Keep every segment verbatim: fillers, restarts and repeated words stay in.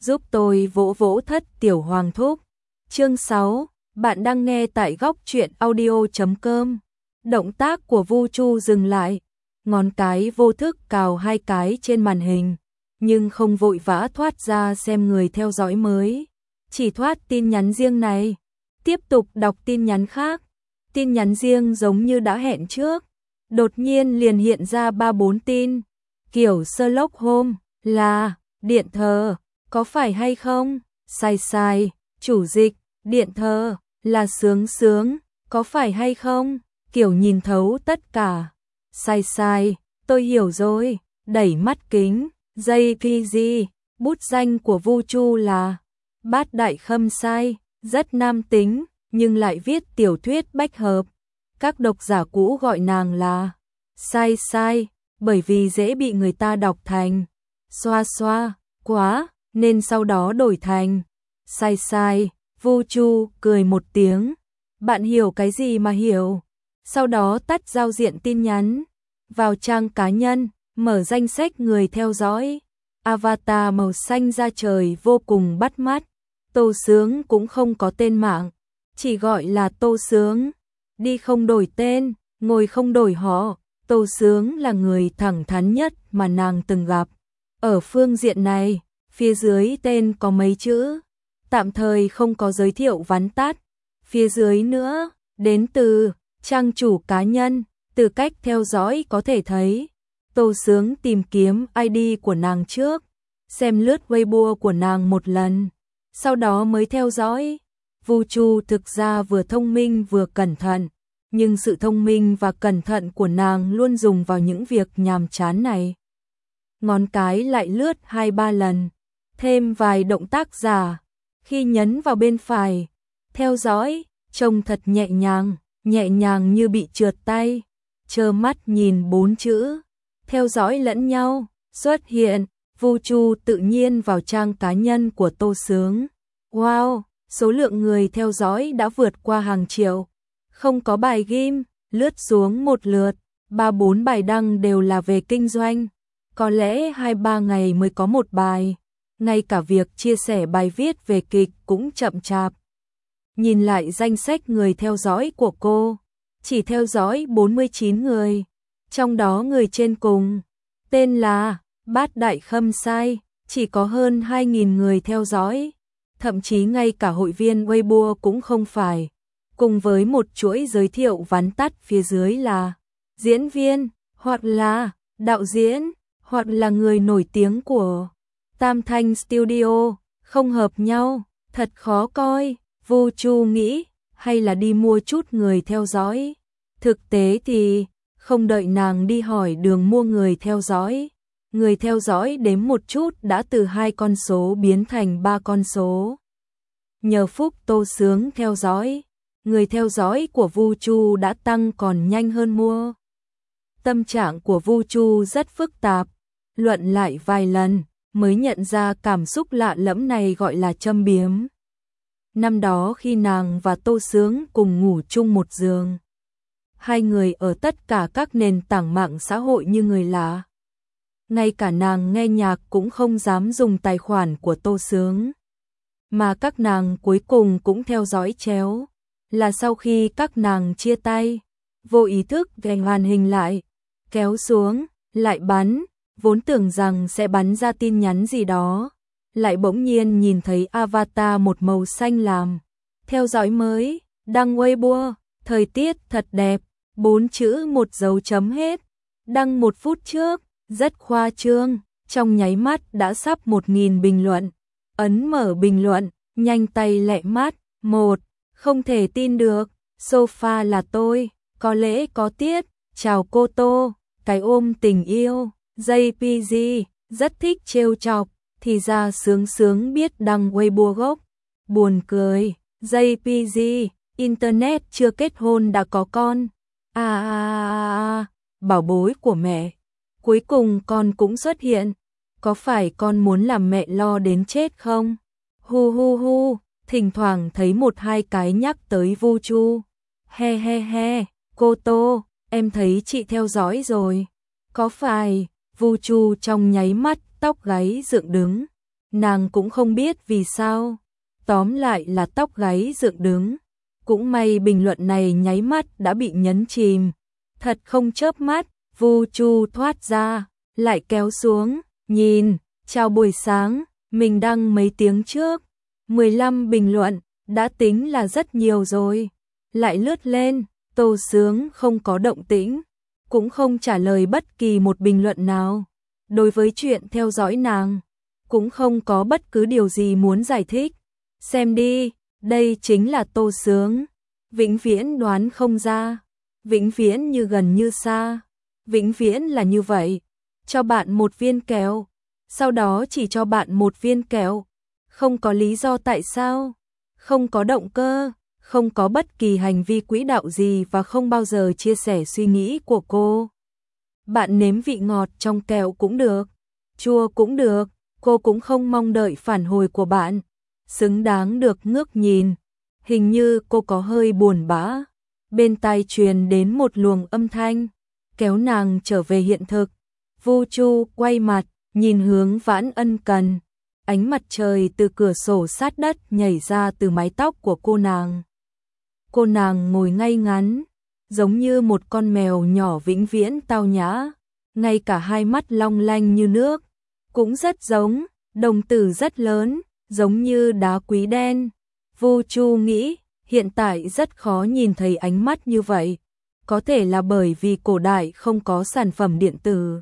giúp tôi vỗ vỗ thất tiểu hoàng thúc. Chương sáu, bạn đang nghe tại góc truyện audio chấm com. Động tác của Vu Chu dừng lại, ngón cái vô thức cào hai cái trên màn hình, nhưng không vội vã thoát ra xem người theo dõi mới, chỉ thoát tin nhắn riêng này, tiếp tục đọc tin nhắn khác. Tin nhắn riêng giống như đã hẹn trước, đột nhiên liền hiện ra ba bốn tin, kiểu Sherlock Holmes, là điện thờ, có phải hay không? Sai sai, chủ dịch, điện thờ, là Sướng Sướng, có phải hay không? Kiểu nhìn thấu tất cả. Sai sai, tôi hiểu rồi, đẩy mắt kính, jê pê giê, bút danh của Vu Chu là Bát Đại Khâm Sai, rất nam tính, nhưng lại viết tiểu thuyết bách hợp. Các độc giả cũ gọi nàng là Sai Sai, bởi vì dễ bị người ta đọc thành xoa xoa, quá, nên sau đó đổi thành Sai Sai. Vu Chu cười một tiếng, bạn hiểu cái gì mà hiểu. Sau đó tắt giao diện tin nhắn, vào trang cá nhân, mở danh sách người theo dõi. Avatar màu xanh da trời vô cùng bắt mắt. Tô Sướng cũng không có tên mạng, chỉ gọi là Tô Sướng. Đi không đổi tên, ngồi không đổi họ. Tô Sướng là người thẳng thắn nhất mà nàng từng gặp. Ở phương diện này, phía dưới tên có mấy chữ, tạm thời không có giới thiệu vắn tắt. Phía dưới nữa, đến từ trang chủ cá nhân, từ cách theo dõi có thể thấy. Tô Sướng tìm kiếm i đê của nàng trước, xem lướt Weibo của nàng một lần, sau đó mới theo dõi. Vu Chu thực ra vừa thông minh vừa cẩn thận, nhưng sự thông minh và cẩn thận của nàng luôn dùng vào những việc nhàm chán này. Ngón cái lại lướt hai ba lần, thêm vài động tác giả, khi nhấn vào bên phải, theo dõi, trông thật nhẹ nhàng, nhẹ nhàng như bị trượt tay. Trơ mắt nhìn bốn chữ, theo dõi lẫn nhau, xuất hiện. Vu Chu tự nhiên vào trang cá nhân của Tô Sướng. Wow, số lượng người theo dõi đã vượt qua hàng triệu. Không có bài ghim, lướt xuống một lượt, ba bốn bài đăng đều là về kinh doanh. Có lẽ hai ba ngày mới có một bài. Ngay cả việc chia sẻ bài viết về kịch cũng chậm chạp. Nhìn lại danh sách người theo dõi của cô, chỉ theo dõi bốn mươi chín người. Trong đó người trên cùng, tên là Bát Đại Khâm Sai, chỉ có hơn hai nghìn người theo dõi. Thậm chí ngay cả hội viên Weibo cũng không phải. Cùng với một chuỗi giới thiệu vắn tắt phía dưới là diễn viên, hoặc là đạo diễn, hoặc là người nổi tiếng của Tam Thanh Studio, không hợp nhau, thật khó coi. Vu Chu nghĩ, hay là đi mua chút người theo dõi. Thực tế thì, không đợi nàng đi hỏi đường mua người theo dõi. Người theo dõi đếm một chút đã từ hai con số biến thành ba con số. Nhờ phúc Tô Sướng theo dõi, người theo dõi của Vu Chu đã tăng còn nhanh hơn mua. Tâm trạng của Vu Chu rất phức tạp, luận lại vài lần mới nhận ra cảm xúc lạ lẫm này gọi là châm biếm. Năm đó khi nàng và Tô Sướng cùng ngủ chung một giường, hai người ở tất cả các nền tảng mạng xã hội như người lạ. Ngay cả nàng nghe nhạc cũng không dám dùng tài khoản của Tô Sướng. Mà các nàng cuối cùng cũng theo dõi chéo, là sau khi các nàng chia tay, vô ý thức gạch màn hình lại, kéo xuống, lại bắn, vốn tưởng rằng sẽ bắn ra tin nhắn gì đó, lại bỗng nhiên nhìn thấy avatar một màu xanh làm. Theo dõi mới, đăng Weibo, thời tiết thật đẹp, bốn chữ một dấu chấm hết, đăng một phút trước, rất khoa trương, trong nháy mắt đã sắp một nghìn bình luận. Ấn mở bình luận, nhanh tay lẹ mắt, một, không thể tin được, sofa là tôi, có lễ có tiết, chào cô Tô, cái ôm tình yêu, jê pê giê, rất thích trêu chọc, thì ra Sướng Sướng biết đăng Weibo gốc, buồn cười, jê pê giê, internet chưa kết hôn đã có con, à, à, à, à bảo bối của mẹ, cuối cùng con cũng xuất hiện, có phải con muốn làm mẹ lo đến chết không? Hu hu hu, thỉnh thoảng thấy một hai cái nhắc tới Vu Chu. He he he, cô Tô, em thấy chị theo dõi rồi. Có phải? Vu Chu trong nháy mắt tóc gáy dựng đứng. nàng cũng không biết vì sao. Tóm lại là tóc gáy dựng đứng. Cũng may bình luận này nháy mắt đã bị nhấn chìm. Thật không chớp mắt, Vu Chu thoát ra, lại kéo xuống, nhìn, chào buổi sáng, mình đăng mấy tiếng trước. mười lăm bình luận, đã tính là rất nhiều rồi. Lại lướt lên, Tô Sướng không có động tĩnh, cũng không trả lời bất kỳ một bình luận nào. Đối với chuyện theo dõi nàng, cũng không có bất cứ điều gì muốn giải thích. Xem đi, đây chính là Tô Sướng. Vĩnh viễn đoán không ra, vĩnh viễn như gần như xa, vĩnh viễn là như vậy. Cho bạn một viên kẹo, sau đó chỉ cho bạn một viên kẹo. Không có lý do tại sao, không có động cơ, không có bất kỳ hành vi quỹ đạo gì và không bao giờ chia sẻ suy nghĩ của cô. Bạn nếm vị ngọt trong kẹo cũng được, chua cũng được, cô cũng không mong đợi phản hồi của bạn. Xứng đáng được ngước nhìn. Hình như cô có hơi buồn bã. Bên tai truyền đến một luồng âm thanh, kéo nàng trở về hiện thực. Vu Chu quay mặt, nhìn hướng Vãn Ân Cần. Ánh mặt trời từ cửa sổ sát đất nhảy ra từ mái tóc của cô nàng. Cô nàng ngồi ngay ngắn, giống như một con mèo nhỏ vĩnh viễn tao nhã. Ngay cả hai mắt long lanh như nước, cũng rất giống, đồng tử rất lớn, giống như đá quý đen. Vu Chu nghĩ, hiện tại rất khó nhìn thấy ánh mắt như vậy. Có thể là bởi vì cổ đại không có sản phẩm điện tử.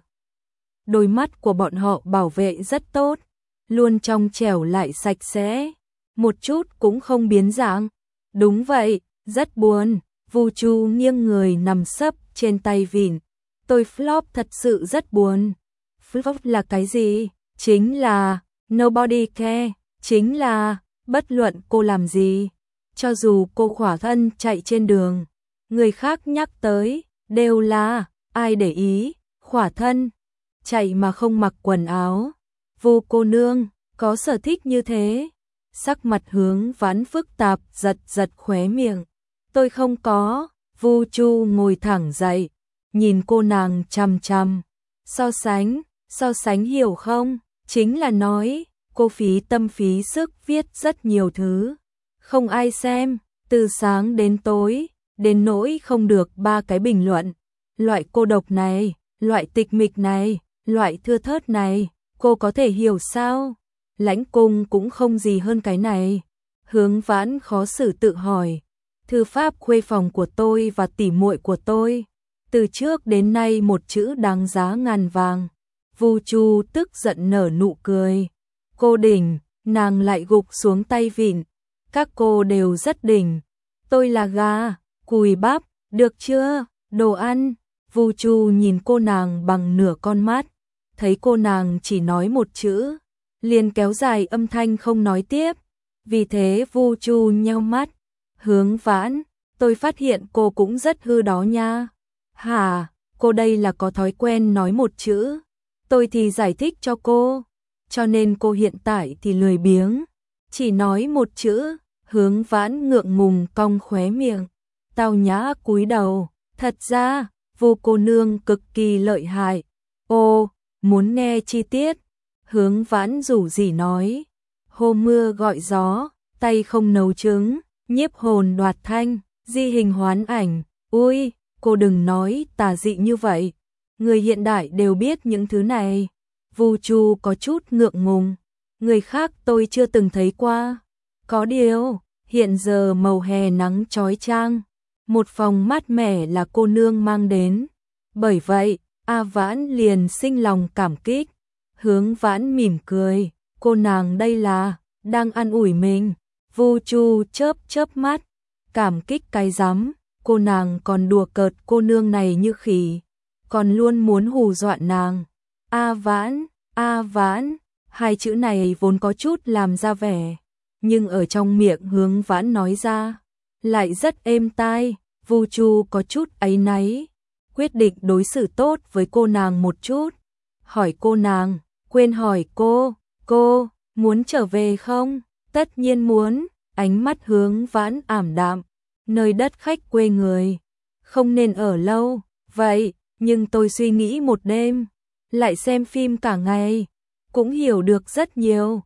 Đôi mắt của bọn họ bảo vệ rất tốt, luôn trong trẻo lại sạch sẽ, một chút cũng không biến dạng. Đúng vậy, rất buồn. Vu Chu nghiêng người nằm sấp trên tay vịn. Tôi flop thật sự rất buồn. Flop là cái gì? Chính là nobody care, chính là bất luận cô làm gì, cho dù cô khỏa thân chạy trên đường, người khác nhắc tới đều là ai để ý, khỏa thân chạy mà không mặc quần áo. Vu cô nương có sở thích như thế? Sắc mặt Hướng Vãn phức tạp, giật giật khóe miệng. Tôi không có. Vu Chu ngồi thẳng dậy, nhìn cô nàng chằm chằm. So sánh, so sánh hiểu không? Chính là nói, cô phí tâm phí sức viết rất nhiều thứ, không ai xem, từ sáng đến tối, đến nỗi không được ba cái bình luận. Loại cô độc này, loại tịch mịch này, loại thưa thớt này, cô có thể hiểu sao? Lãnh Cung cũng không gì hơn cái này. Hướng Vãn khó xử tự hỏi, thư pháp khuê phòng của tôi và tỉ muội của tôi, từ trước đến nay một chữ đáng giá ngàn vàng. Vu Chu tức giận nở nụ cười. Cô đỉnh, nàng lại gục xuống tay vịn. Các cô đều rất đỉnh. Tôi là gà, cùi bắp, được chưa? Đồ ăn. Vu Chu nhìn cô nàng bằng nửa con mắt, thấy cô nàng chỉ nói một chữ, liền kéo dài âm thanh không nói tiếp. Vì thế Vu Chu nheo mắt. Hướng Vãn, tôi phát hiện cô cũng rất hư đó nha. Hả, cô đây là có thói quen nói một chữ. Tôi thì giải thích cho cô, cho nên cô hiện tại thì lười biếng, chỉ nói một chữ. Hướng Vãn ngượng ngùng cong khóe miệng, tao nhã cúi đầu. Thật ra, Vu cô nương cực kỳ lợi hại. Ô, muốn nghe chi tiết? Hướng Vãn rủ rỉ nói. Hô mưa gọi gió, tay không nấu trứng, nhiếp hồn đoạt thanh, di hình hoán ảnh. Ui, cô đừng nói tà dị như vậy. Người hiện đại đều biết những thứ này. Vu Chu có chút ngượng ngùng. Người khác tôi chưa từng thấy qua. Có điều, hiện giờ màu hè nắng chói chang, một phòng mát mẻ là cô nương mang đến. Bởi vậy, A Vãn liền sinh lòng cảm kích. Hướng Vãn mỉm cười, cô nàng đây là đang an ủi mình. Vu Chu chớp chớp mắt, cảm kích cái rắm, cô nàng còn đùa cợt cô nương này như khỉ, còn luôn muốn hù dọa nàng. A Vãn, A Vãn, hai chữ này vốn có chút làm ra vẻ, nhưng ở trong miệng Hướng Vãn nói ra lại rất êm tai. Vu Chu có chút áy náy, quyết định đối xử tốt với cô nàng một chút. Hỏi cô nàng, quên hỏi cô, cô muốn trở về không? Tất nhiên muốn. Ánh mắt Hướng Vãn ảm đạm, nơi đất khách quê người, không nên ở lâu. Vậy, nhưng tôi suy nghĩ một đêm, lại xem phim cả ngày, cũng hiểu được rất nhiều.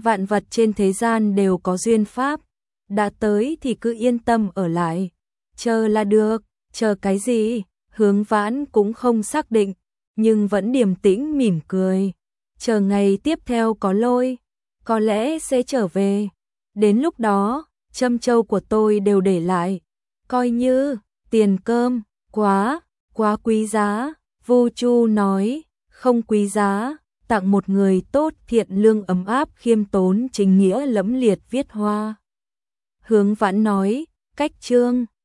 Vạn vật trên thế gian đều có duyên pháp, đã tới thì cứ yên tâm ở lại, chờ là được. Chờ cái gì? Hướng Vãn cũng không xác định, nhưng vẫn điềm tĩnh mỉm cười. Chờ ngày tiếp theo có lôi, có lẽ sẽ trở về. Đến lúc đó, trâm châu của tôi đều để lại, coi như tiền cơm. Quá, quá quý giá. Vu Chu nói, không quý giá, tặng một người tốt, thiện lương, ấm áp, khiêm tốn, chính nghĩa lẫm liệt, viết hoa. Hướng Vãn nói, cách chương